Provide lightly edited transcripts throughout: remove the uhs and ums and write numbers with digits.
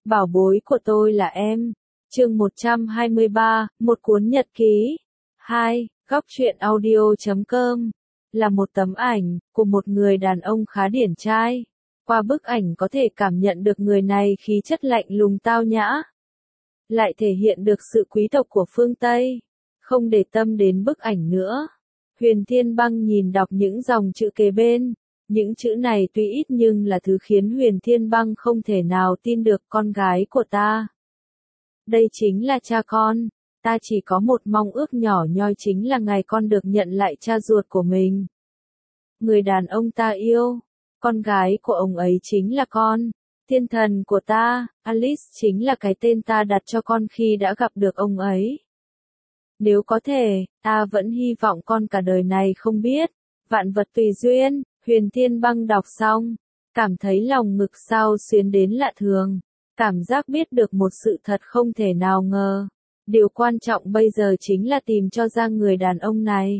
Bảo bối của tôi là em. Chương 123, một cuốn nhật ký. 2. Góc truyện audio.com là một tấm ảnh của một người đàn ông khá điển trai. Qua bức ảnh có thể cảm nhận được người này khí chất lạnh lùng tao nhã, lại thể hiện được sự quý tộc của phương Tây. Không để tâm đến bức ảnh nữa, Huyền Thiên Băng nhìn đọc những dòng chữ kế bên. Những chữ này tuy ít nhưng là thứ khiến Huyền Thiên Băng không thể nào tin được. Con gái của ta. Đây chính là cha con. Ta chỉ có một mong ước nhỏ nhoi, chính là ngày con được nhận lại cha ruột của mình. Người đàn ông ta yêu, con gái của ông ấy chính là con. Thiên thần của ta, Alice chính là cái tên ta đặt cho con khi đã gặp được ông ấy. Nếu có thể, ta vẫn hy vọng con cả đời này không biết. Vạn vật tùy duyên. Huyền Thiên Băng đọc xong, cảm thấy lòng ngực xao xuyến đến lạ thường. Cảm giác biết được một sự thật không thể nào ngờ. Điều quan trọng bây giờ chính là tìm cho ra người đàn ông này.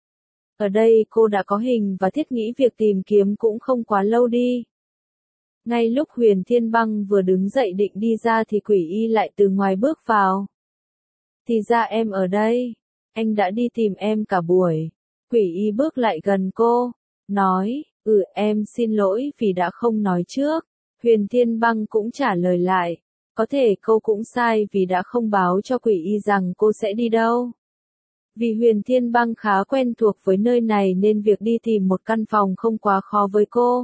Ở đây cô đã có hình và thiết nghĩ việc tìm kiếm cũng không quá lâu đi. Ngay lúc Huyền Thiên Băng vừa đứng dậy định đi ra thì Quỷ Y lại từ ngoài bước vào. Thì ra em ở đây. Anh đã đi tìm em cả buổi. Quỷ Y bước lại gần cô, nói, em xin lỗi vì đã không nói trước. Huyền Thiên Băng cũng trả lời lại, có thể cô cũng sai vì đã không báo cho Quỷ Y rằng cô sẽ đi đâu. Vì Huyền Thiên Băng khá quen thuộc với nơi này nên việc đi tìm một căn phòng không quá khó với cô.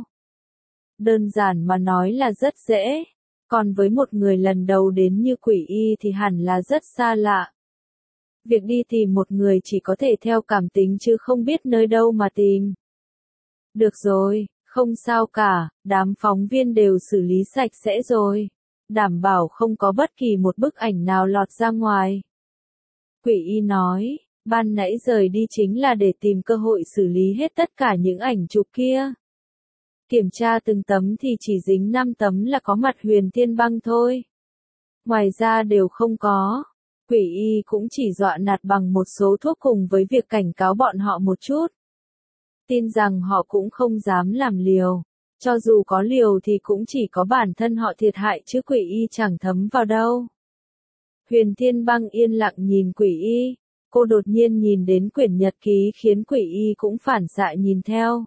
Đơn giản mà nói là rất dễ, còn với một người lần đầu đến như Quỷ Y thì hẳn là rất xa lạ. Việc đi tìm một người chỉ có thể theo cảm tính chứ không biết nơi đâu mà tìm. Được rồi, không sao cả, đám phóng viên đều xử lý sạch sẽ rồi. Đảm bảo không có bất kỳ một bức ảnh nào lọt ra ngoài. Quỷ Y nói, ban nãy rời đi chính là để tìm cơ hội xử lý hết tất cả những ảnh chụp kia. Kiểm tra từng tấm thì chỉ dính 5 tấm là có mặt Huyền Thiên Băng thôi. Ngoài ra đều không có. Quỷ Y cũng chỉ dọa nạt bằng một số thuốc cùng với việc cảnh cáo bọn họ một chút. Tin rằng họ cũng không dám làm liều. Cho dù có liều thì cũng chỉ có bản thân họ thiệt hại chứ Quỷ Y chẳng thấm vào đâu. Huyền Thiên Băng yên lặng nhìn Quỷ Y. Cô đột nhiên nhìn đến quyển nhật ký khiến Quỷ Y cũng phản xạ nhìn theo.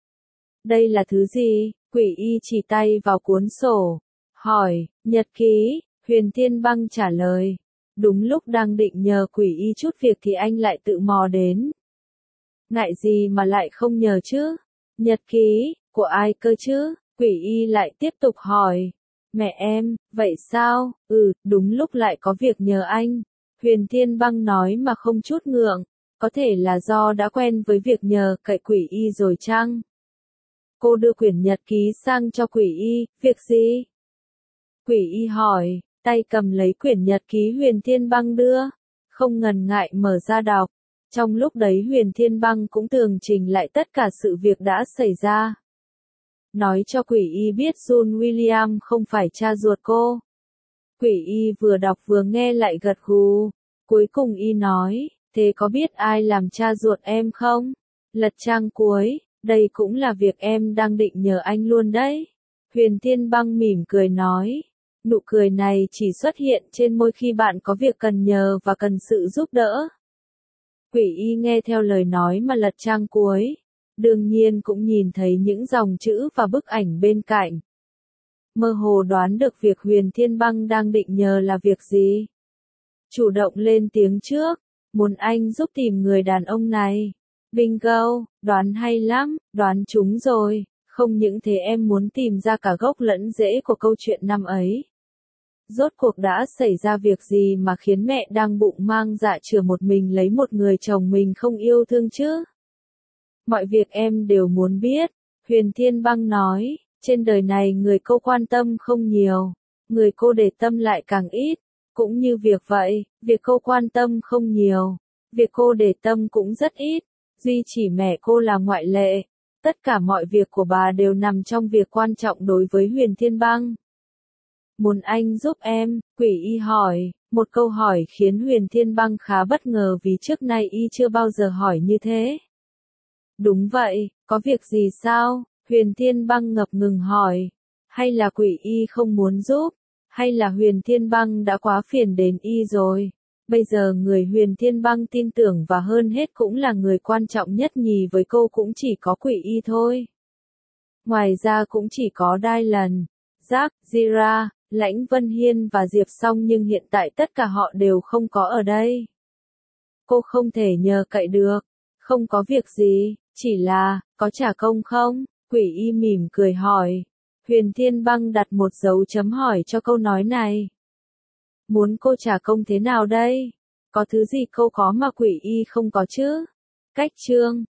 Đây là thứ gì? Quỷ Y chỉ tay vào cuốn sổ. Hỏi, nhật ký. Huyền Thiên Băng trả lời. Đúng lúc đang định nhờ Quỷ Y chút việc thì anh lại tự mò đến. Ngại gì mà lại không nhờ chứ? Nhật ký, của ai cơ chứ? Quỷ Y lại tiếp tục hỏi. Mẹ em, vậy sao? Đúng lúc lại có việc nhờ anh. Huyền Thiên Băng nói mà không chút ngượng. Có thể là do đã quen với việc nhờ cậy Quỷ Y rồi chăng? Cô đưa quyển nhật ký sang cho Quỷ Y, việc gì? Quỷ Y hỏi, tay cầm lấy quyển nhật ký Huyền Thiên Băng đưa. Không ngần ngại mở ra đọc. Trong lúc đấy Huyền Thiên Băng cũng tường trình lại tất cả sự việc đã xảy ra. Nói cho Quỷ Y biết John William không phải cha ruột cô. Quỷ Y vừa đọc vừa nghe lại gật gù. Cuối cùng Y nói, thế có biết ai làm cha ruột em không? Lật trang cuối, đây cũng là việc em đang định nhờ anh luôn đấy. Huyền Thiên Băng mỉm cười nói. Nụ cười này chỉ xuất hiện trên môi khi bạn có việc cần nhờ và cần sự giúp đỡ. Quỷ Y nghe theo lời nói mà lật trang cuối. Đương nhiên cũng nhìn thấy những dòng chữ và bức ảnh bên cạnh. Mơ hồ đoán được việc Huyền Thiên Băng đang định nhờ là việc gì. Chủ động lên tiếng trước, muốn anh giúp tìm người đàn ông này. Bingo, đoán hay lắm, đoán trúng rồi. Không những thế em muốn tìm ra cả gốc lẫn rễ của câu chuyện năm ấy. Rốt cuộc đã xảy ra việc gì mà khiến mẹ đang bụng mang dạ chửa một mình lấy một người chồng mình không yêu thương chứ? Mọi việc em đều muốn biết. Huyền Thiên Băng nói, trên đời này người cô quan tâm không nhiều, người cô để tâm lại càng ít. Cũng như việc vậy, việc cô quan tâm không nhiều, việc cô để tâm cũng rất ít. Duy chỉ mẹ cô là ngoại lệ. Tất cả mọi việc của bà đều nằm trong việc quan trọng đối với Huyền Thiên Băng. Muốn anh giúp em? Quỷ Y hỏi. Một câu hỏi khiến Huyền Thiên Băng khá bất ngờ vì trước nay Y chưa bao giờ hỏi như thế. Đúng vậy, có việc gì sao? Huyền Thiên Băng ngập ngừng hỏi. Hay là Quỷ Y không muốn giúp? Hay là Huyền Thiên Băng đã quá phiền đến y rồi? Bây giờ người Huyền Thiên Băng tin tưởng và hơn hết cũng là người quan trọng nhất nhì với cô cũng chỉ có Quỷ Y thôi. Ngoài ra cũng chỉ có Dylan, Jack, Zira, Lãnh Vân Hiên và Diệp Song nhưng hiện tại tất cả họ đều không có ở đây. Cô không thể nhờ cậy được. Không có việc gì, chỉ là, có trả công không? Quỷ Y mỉm cười hỏi. Huyền Thiên Băng đặt một dấu chấm hỏi cho câu nói này. Muốn cô trả công thế nào đây? Có thứ gì cô có mà Quỷ Y không có chứ? Cách chương